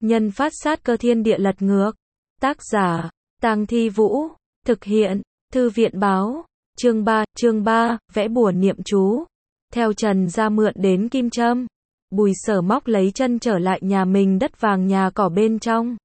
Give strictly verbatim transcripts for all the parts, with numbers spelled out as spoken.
Nhân phát sát cơ thiên địa lật ngược. Tác giả, Tang Thi Vũ. Thực hiện, Thư viện báo. Chương ba, chương ba, vẽ bùa niệm chú. Theo Trần ra mượn đến kim châm. Bùi Sở móc lấy chân trở lại nhà mình đất vàng nhà cỏ bên trong.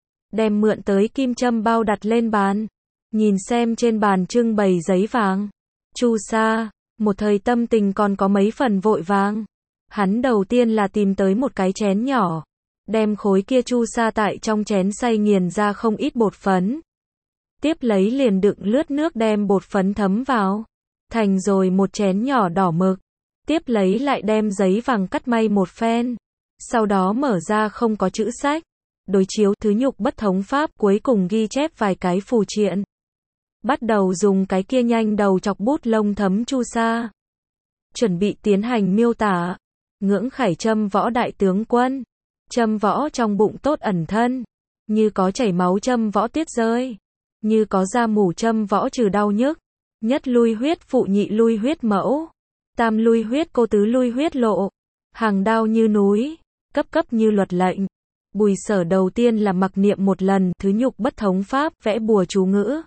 Đem mượn tới kim châm bao đặt lên bàn. Nhìn xem trên bàn trưng bày giấy vàng. Chu sa, một thời tâm tình còn có mấy phần vội vàng. Hắn đầu tiên là tìm tới một cái chén nhỏ. Đem khối kia chu sa tại trong chén xay nghiền ra không ít bột phấn. Tiếp lấy liền đựng lướt nước đem bột phấn thấm vào. Thành rồi một chén nhỏ đỏ mực. Tiếp lấy lại đem giấy vàng cắt may một phen. Sau đó mở ra không có chữ sách. Đối chiếu thứ nhục bất thống pháp cuối cùng ghi chép vài cái phù triện. Bắt đầu dùng cái kia nhanh đầu chọc bút lông thấm chu sa. Chuẩn bị tiến hành miêu tả. Ngưỡng khải châm võ đại tướng quân. Châm võ trong bụng tốt ẩn thân. Như có chảy máu châm võ tiết rơi. Như có da mủ châm võ trừ đau nhức. Nhất lui huyết phụ nhị lui huyết mẫu. Tam lui huyết cô tứ lui huyết lộ. Hàng đao như núi. Cấp cấp như luật lệnh. Bùi Sở đầu tiên là mặc niệm một lần thứ nhục bất thống pháp vẽ bùa chú ngữ.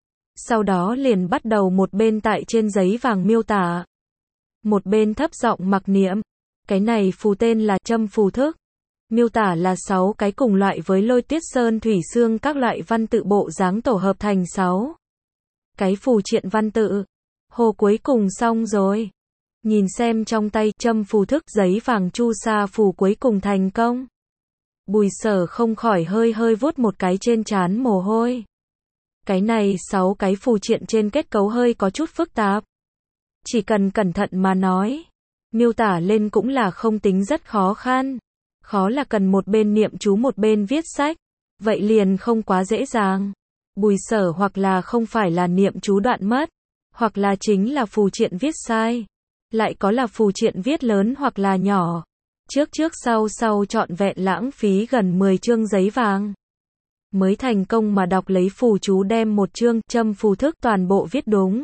Sau đó liền bắt đầu một bên tại trên giấy vàng miêu tả. Một bên thấp giọng mặc niệm. Cái này phù tên là châm phù thức. Miêu tả là sáu cái cùng loại với lôi tiết sơn thủy xương các loại văn tự bộ dáng tổ hợp thành sáu cái phù triện văn tự. Hồ cuối cùng xong rồi. Nhìn xem trong tay châm phù thức giấy vàng chu sa phù cuối cùng thành công. Bùi Sở không khỏi hơi hơi vuốt một cái trên trán mồ hôi. Cái này sáu cái phù triện trên kết cấu hơi có chút phức tạp. Chỉ cần cẩn thận mà nói. Miêu tả lên cũng là không tính rất khó khăn. Khó là cần một bên niệm chú một bên viết sách. Vậy liền không quá dễ dàng. Bùi Sở hoặc là không phải là niệm chú đoạn mất. Hoặc là chính là phù triện viết sai. Lại có là phù triện viết lớn hoặc là nhỏ. Trước trước sau sau trọn vẹn lãng phí gần mười chương giấy vàng. Mới thành công mà đọc lấy phù chú đem một chương châm phù thức toàn bộ viết đúng.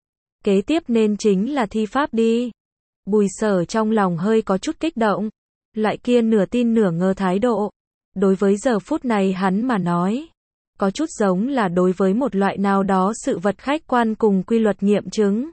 Kế tiếp nên chính là thi pháp đi. Bùi Sở trong lòng hơi có chút kích động. Loại kia nửa tin nửa ngờ thái độ. Đối với giờ phút này hắn mà nói. Có chút giống là đối với một loại nào đó sự vật khách quan cùng quy luật nghiệm chứng.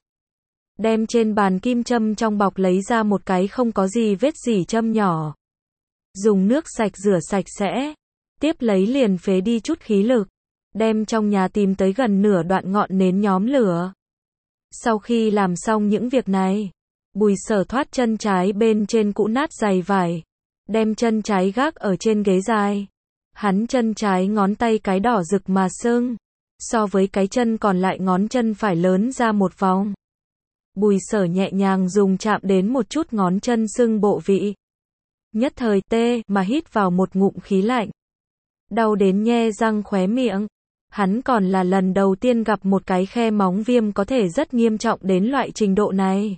Đem trên bàn kim châm trong bọc lấy ra một cái không có gì vết gì châm nhỏ. Dùng nước sạch rửa sạch sẽ. Tiếp lấy liền phế đi chút khí lực. Đem trong nhà tìm tới gần nửa đoạn ngọn nến nhóm lửa. Sau khi làm xong những việc này. Bùi Sở thoát chân trái bên trên cũ nát giày vải. Đem chân trái gác ở trên ghế dài. Hắn chân trái ngón tay cái đỏ rực mà sưng. So với cái chân còn lại ngón chân phải lớn ra một vòng. Bùi Sở nhẹ nhàng dùng chạm đến một chút ngón chân sưng bộ vị. Nhất thời tê mà hít vào một ngụm khí lạnh. Đau đến nhe răng khóe miệng. Hắn còn là lần đầu tiên gặp một cái khe móng viêm có thể rất nghiêm trọng đến loại trình độ này.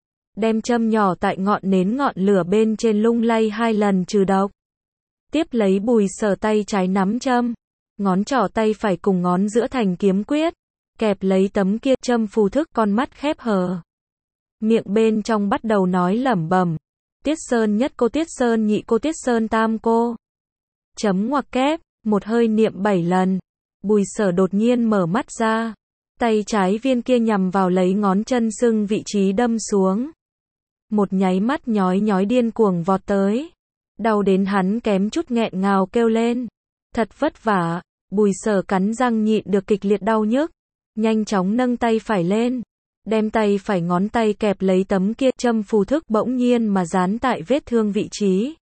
Đem châm nhỏ tại ngọn nến ngọn lửa bên trên lung lay hai lần trừ độc. Tiếp lấy Bùi Sở tay trái nắm châm. Ngón trỏ tay phải cùng ngón giữa thành kiếm quyết. Kẹp lấy tấm kia châm phù thức con mắt khép hờ. Miệng bên trong bắt đầu nói lẩm bẩm. Tiết Sơn nhất cô Tiết Sơn nhị cô Tiết Sơn tam cô. Chấm ngoặc kép, một hơi niệm bảy lần. Bùi Sở đột nhiên mở mắt ra. Tay trái viên kia nhằm vào lấy ngón chân sưng vị trí đâm xuống. Một nháy mắt nhói nhói điên cuồng vọt tới. Đau đến hắn kém chút nghẹn ngào kêu lên. Thật vất vả, Bùi Sở cắn răng nhịn được kịch liệt đau nhức. Nhanh chóng nâng tay phải lên. Đem tay phải ngón tay kẹp lấy tấm kia châm phù thức bỗng nhiên mà dán tại vết thương vị trí.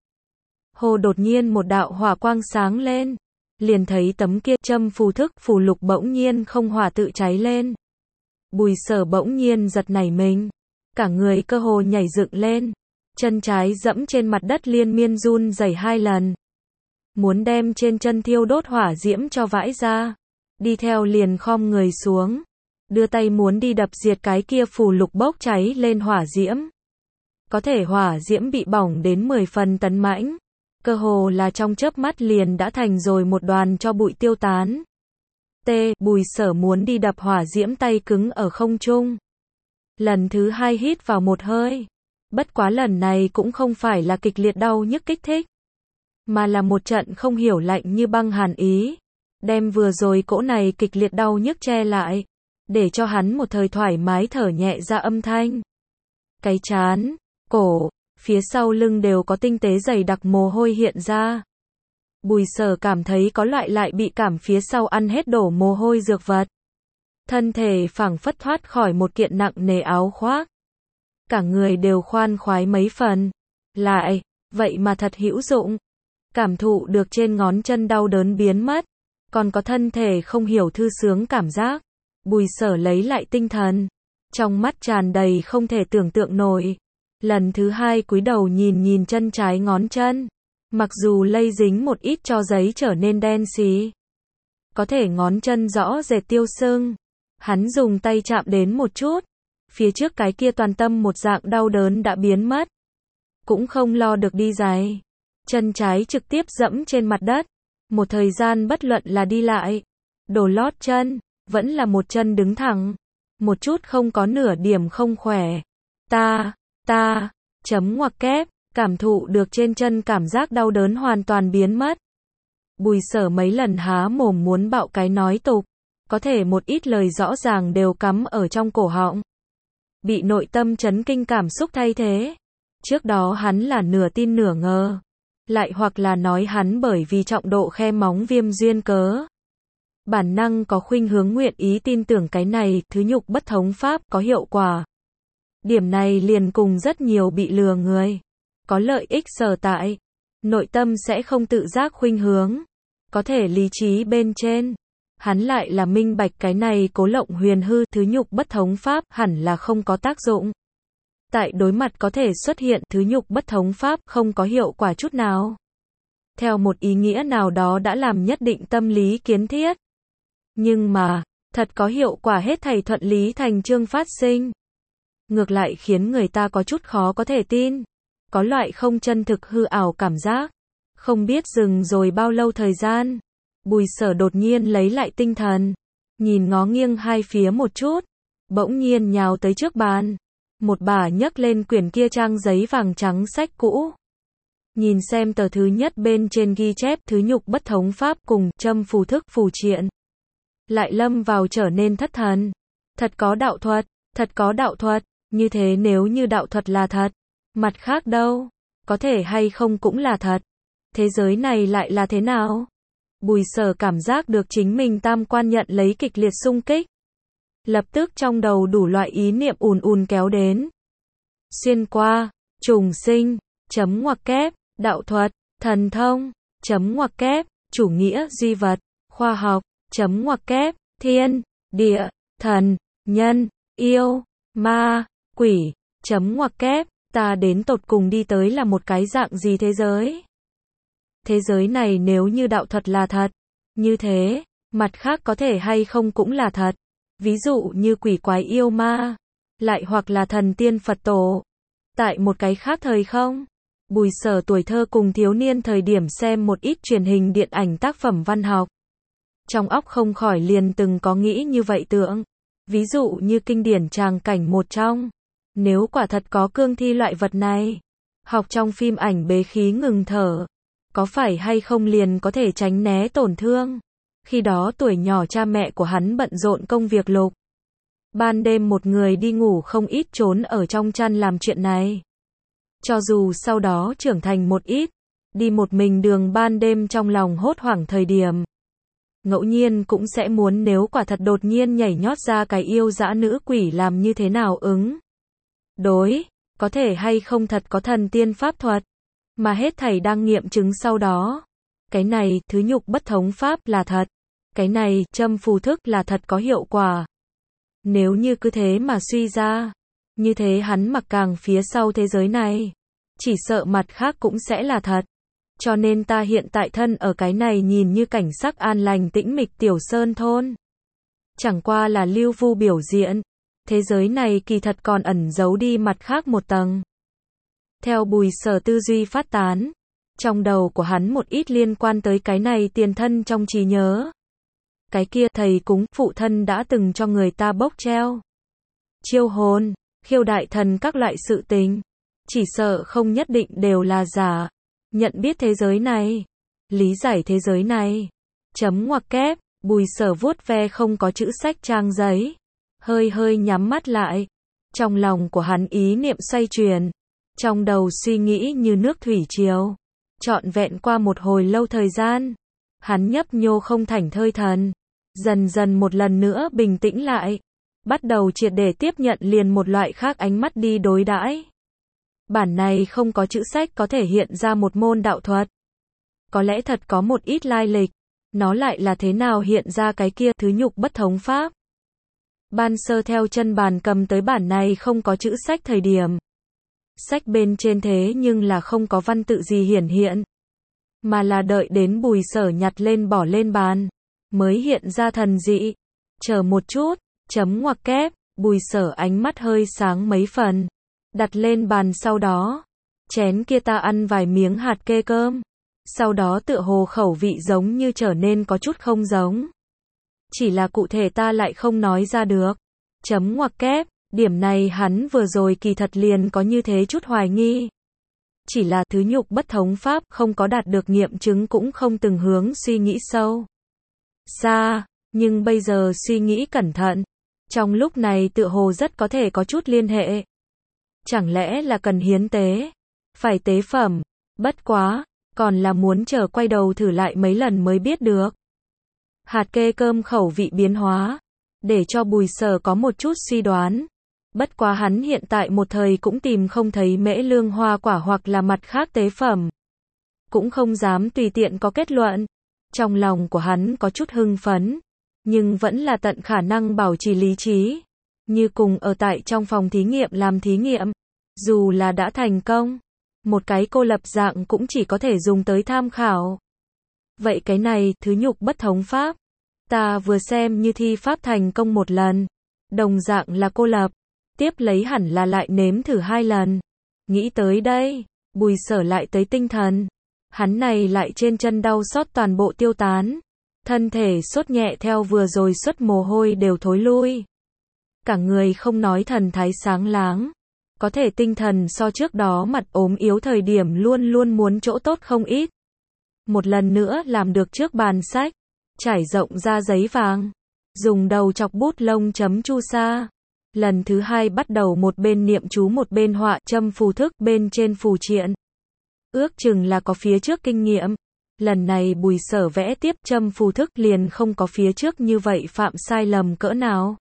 Hồ đột nhiên một đạo hỏa quang sáng lên. Liền thấy tấm kia châm phù thức phù lục bỗng nhiên không hỏa tự cháy lên. Bùi Sở bỗng nhiên giật nảy mình. Cả người cơ hồ nhảy dựng lên. Chân trái dẫm trên mặt đất liên miên run rẩy hai lần. Muốn đem trên chân thiêu đốt hỏa diễm cho vãi ra. Đi theo liền khom người xuống. Đưa tay muốn đi đập diệt cái kia phù lục bốc cháy lên hỏa diễm. Có thể hỏa diễm bị bỏng đến mười phần tấn mãnh. Cơ hồ là trong chớp mắt liền đã thành rồi một đoàn cho bụi tiêu tán. T. Bùi Sở muốn đi đập hỏa diễm tay cứng ở không trung. Lần thứ hai hít vào một hơi. Bất quá lần này cũng không phải là kịch liệt đau nhức kích thích. mà là một trận không hiểu lạnh như băng hàn ý, đem vừa rồi cỗ này kịch liệt đau nhức che lại, để cho hắn một thời thoải mái thở nhẹ ra âm thanh. Cái trán, cổ, phía sau lưng đều có tinh tế dày đặc mồ hôi hiện ra. Bùi Sở cảm thấy có loại lại bị cảm phía sau ăn hết đổ mồ hôi dược vật. Thân thể phảng phất thoát khỏi một kiện nặng nề áo khoác. Cả người đều khoan khoái mấy phần. Lại, vậy mà thật hữu dụng. Cảm thụ được trên ngón chân đau đớn biến mất. Còn có thân thể không hiểu thư sướng cảm giác. Bùi Sở lấy lại tinh thần. Trong mắt tràn đầy không thể tưởng tượng nổi. Lần thứ hai cúi đầu nhìn nhìn chân trái ngón chân. Mặc dù lây dính một ít cho giấy trở nên đen xì. Có thể ngón chân rõ rệt tiêu sưng. Hắn dùng tay chạm đến một chút. Phía trước cái kia toàn tâm một dạng đau đớn đã biến mất. Cũng không lo được đi giày. Chân trái trực tiếp dẫm trên mặt đất. Một thời gian bất luận là đi lại. Đồ lót chân. Vẫn là một chân đứng thẳng. Một chút không có nửa điểm không khỏe. Ta, ta, chấm ngoặc kép. Cảm thụ được trên chân cảm giác đau đớn hoàn toàn biến mất. Bùi Sở mấy lần há mồm muốn bạo cái nói tục. Có thể một ít lời rõ ràng đều cắm ở trong cổ họng. Bị nội tâm chấn kinh cảm xúc thay thế. Trước đó hắn là nửa tin nửa ngờ. Lại hoặc là nói hắn bởi vì trọng độ khe móng viêm duyên cớ. Bản năng có khuynh hướng nguyện ý tin tưởng cái này, thứ nhục bất thống pháp có hiệu quả. Điểm này liền cùng rất nhiều bị lừa người. Có lợi ích sở tại. Nội tâm sẽ không tự giác khuynh hướng. Có thể lý trí bên trên. Hắn lại là minh bạch cái này cố lộng huyền hư thứ nhục bất thống pháp hẳn là không có tác dụng. Tại đối mặt có thể xuất hiện thứ nhục bất thống pháp không có hiệu quả chút nào. Theo một ý nghĩa nào đó đã làm nhất định tâm lý kiến thiết. Nhưng mà, thật có hiệu quả hết thảy thuận lý thành chương phát sinh. Ngược lại khiến người ta có chút khó có thể tin. Có loại không chân thực hư ảo cảm giác. Không biết dừng rồi bao lâu thời gian. Bùi Sở đột nhiên lấy lại tinh thần. Nhìn ngó nghiêng hai phía một chút. Bỗng nhiên nhào tới trước bàn. Một bà nhấc lên quyển kia trang giấy vàng trắng sách cũ. Nhìn xem tờ thứ nhất bên trên ghi chép thứ nhục bất thống pháp cùng châm phù thức phù triện. Lại lâm vào trở nên thất thần. Thật có đạo thuật, thật có đạo thuật. Như thế nếu như đạo thuật là thật. Mặt khác đâu? Có thể hay không cũng là thật. Thế giới này lại là thế nào? Bùi Sở cảm giác được chính mình tam quan nhận lấy kịch liệt xung kích. Lập tức trong đầu đủ loại ý niệm ùn ùn kéo đến. Xuyên qua, trùng sinh, chấm ngoặc kép, đạo thuật, thần thông, chấm ngoặc kép, chủ nghĩa duy vật, khoa học, chấm ngoặc kép, thiên, địa, thần, nhân, yêu, ma, quỷ, chấm ngoặc kép, ta đến tột cùng đi tới là một cái dạng gì thế giới? Thế giới này nếu như đạo thuật là thật, như thế, mặt khác có thể hay không cũng là thật. Ví dụ như quỷ quái yêu ma, lại hoặc là thần tiên Phật tổ. Tại một cái khác thời không, Bùi Sở tuổi thơ cùng thiếu niên thời điểm xem một ít truyền hình điện ảnh tác phẩm văn học. Trong óc không khỏi liền từng có nghĩ như vậy tưởng. Ví dụ như kinh điển tràng cảnh một trong. Nếu quả thật có cương thi loại vật này, học trong phim ảnh bế khí ngừng thở, có phải hay không liền có thể tránh né tổn thương? Khi đó tuổi nhỏ cha mẹ của hắn bận rộn công việc lục. Ban đêm một người đi ngủ không ít trốn ở trong chăn làm chuyện này. Cho dù sau đó trưởng thành một ít, đi một mình đường ban đêm trong lòng hốt hoảng thời điểm. Ngẫu nhiên cũng sẽ muốn nếu quả thật đột nhiên nhảy nhót ra cái yêu dã nữ quỷ làm như thế nào ứng. Đối, có thể hay không thật có thần tiên pháp thuật, mà hết thảy đang nghiệm chứng sau đó. Cái này, thứ nhục bất thống pháp là thật. Cái này, châm phù thức là thật có hiệu quả. Nếu như cứ thế mà suy ra, như thế hắn mặc càng phía sau thế giới này, chỉ sợ mặt khác cũng sẽ là thật. Cho nên ta hiện tại thân ở cái này nhìn như cảnh sắc an lành tĩnh mịch tiểu sơn thôn. Chẳng qua là lưu vu biểu diễn. Thế giới này kỳ thật còn ẩn giấu đi mặt khác một tầng. Theo Bùi Sở tư duy phát tán, trong đầu của hắn một ít liên quan tới cái này tiền thân trong trí nhớ. Cái kia thầy cúng, phụ thân đã từng cho người ta bốc treo, chiêu hồn, khiêu đại thần các loại sự tình. Chỉ sợ không nhất định đều là giả. nhận biết thế giới này, lý giải thế giới này. Chấm ngoặc kép, Bùi Sở vuốt ve không có chữ sách trang giấy, hơi hơi nhắm mắt lại. Trong lòng của hắn ý niệm xoay chuyển, trong đầu suy nghĩ như nước thủy triều, trọn vẹn qua một hồi lâu thời gian, hắn nhấp nhô không thảnh thơi thần, dần dần một lần nữa bình tĩnh lại, bắt đầu triệt để tiếp nhận liền một loại khác ánh mắt đi đối đãi. Bản này không có chữ sách có thể hiện ra một môn đạo thuật. Có lẽ thật có một ít lai lịch, nó lại là thế nào hiện ra cái kia thứ nhục bất thống pháp. Ban sơ theo chân bàn cầm tới bản này không có chữ sách thời điểm. Sách bên trên thế nhưng là không có văn tự gì hiển hiện. Mà là đợi đến Bùi Sở nhặt lên bỏ lên bàn, mới hiện ra thần dị. Chờ một chút, chấm ngoặc kép, Bùi Sở ánh mắt hơi sáng mấy phần. Đặt lên bàn sau đó. Chén kia ta ăn vài miếng hạt kê cơm. Sau đó tựa hồ khẩu vị giống như trở nên có chút không giống. Chỉ là cụ thể ta lại không nói ra được. Chấm ngoặc kép, điểm này hắn vừa rồi kỳ thật liền có như thế chút hoài nghi. Chỉ là thứ nhục bất thống pháp không có đạt được nghiệm chứng cũng không từng hướng suy nghĩ sâu xa, nhưng bây giờ suy nghĩ cẩn thận, trong lúc này tựa hồ rất có thể có chút liên hệ. Chẳng lẽ là cần hiến tế, phải tế phẩm, bất quá, còn là muốn chờ quay đầu thử lại mấy lần mới biết được. Hạt kê cơm khẩu vị biến hóa, để cho Bùi Sở có một chút suy đoán. Bất quá hắn hiện tại một thời cũng tìm không thấy mễ lương hoa quả hoặc là mặt khác tế phẩm. Cũng không dám tùy tiện có kết luận. Trong lòng của hắn có chút hưng phấn, nhưng vẫn là tận khả năng bảo trì lý trí. Như cùng ở tại trong phòng thí nghiệm làm thí nghiệm. Dù là đã thành công, một cái cô lập dạng cũng chỉ có thể dùng tới tham khảo. Vậy cái này, thứ nhục bất thống pháp, ta vừa xem như thi pháp thành công một lần, đồng dạng là cô lập, tiếp lấy hẳn là lại nếm thử hai lần. Nghĩ tới đây, Bùi Sở lại tới tinh thần, hắn này lại trên chân đau xót toàn bộ tiêu tán, thân thể sốt nhẹ theo vừa rồi xuất mồ hôi đều thối lui. Cả người không nói thần thái sáng láng, có thể tinh thần so trước đó mặt ốm yếu thời điểm luôn luôn muốn chỗ tốt không ít. Một lần nữa làm được trước bàn sách, trải rộng ra giấy vàng, dùng đầu chọc bút lông chấm chu sa. Lần thứ hai bắt đầu một bên niệm chú một bên họa châm phù thức bên trên phù triện. Ước chừng là có phía trước kinh nghiệm. Lần này Bùi Sở vẽ tiếp châm phù thức liền không có phía trước như vậy phạm sai lầm cỡ nào.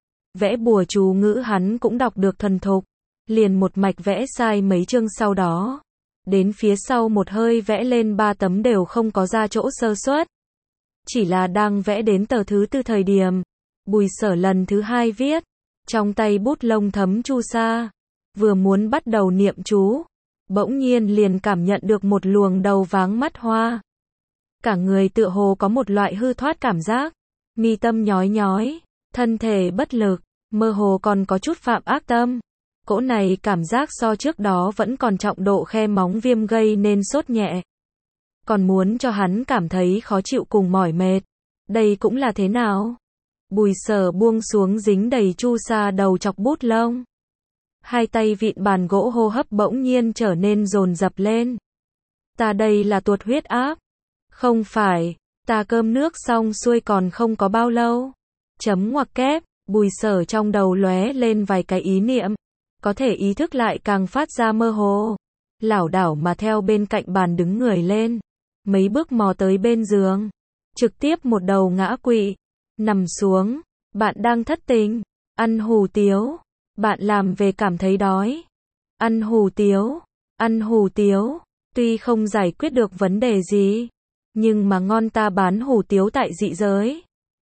Vẽ bùa chú ngữ hắn cũng đọc được thuần thục, liền một mạch vẽ sai mấy chương sau đó. Đến phía sau một hơi vẽ lên ba tấm đều không có ra chỗ sơ suất. Chỉ là đang vẽ đến tờ thứ tư thời điểm, Bùi Sở lần thứ hai viết, trong tay bút lông thấm chu sa, vừa muốn bắt đầu niệm chú, bỗng nhiên liền cảm nhận được một luồng đầu váng mắt hoa. Cả người tựa hồ có một loại hư thoát cảm giác, mi tâm nhói nhói, thân thể bất lực, mơ hồ còn có chút phạm ác tâm. Cỗ này cảm giác so trước đó vẫn còn trọng độ khe móng viêm gây nên sốt nhẹ. Còn muốn cho hắn cảm thấy khó chịu cùng mỏi mệt. Đây cũng là thế nào? Bùi Sở buông xuống dính đầy chu sa đầu chọc bút lông. Hai tay vịn bàn gỗ hô hấp bỗng nhiên trở nên dồn dập lên. Ta đây là tuột huyết áp. Không phải, ta cơm nước xong xuôi còn không có bao lâu. Chấm ngoặc kép, Bùi Sở trong đầu lóe lên vài cái ý niệm. Có thể ý thức lại càng phát ra mơ hồ. Lảo đảo mà theo bên cạnh bàn đứng người lên. Mấy bước mò tới bên giường. Trực tiếp một đầu ngã quỵ. Nằm xuống. Bạn đang thất tình. Ăn hủ tiếu. Bạn làm về cảm thấy đói. Ăn hủ tiếu. Ăn hủ tiếu. Tuy không giải quyết được vấn đề gì. Nhưng mà ngon ta bán hủ tiếu tại dị giới.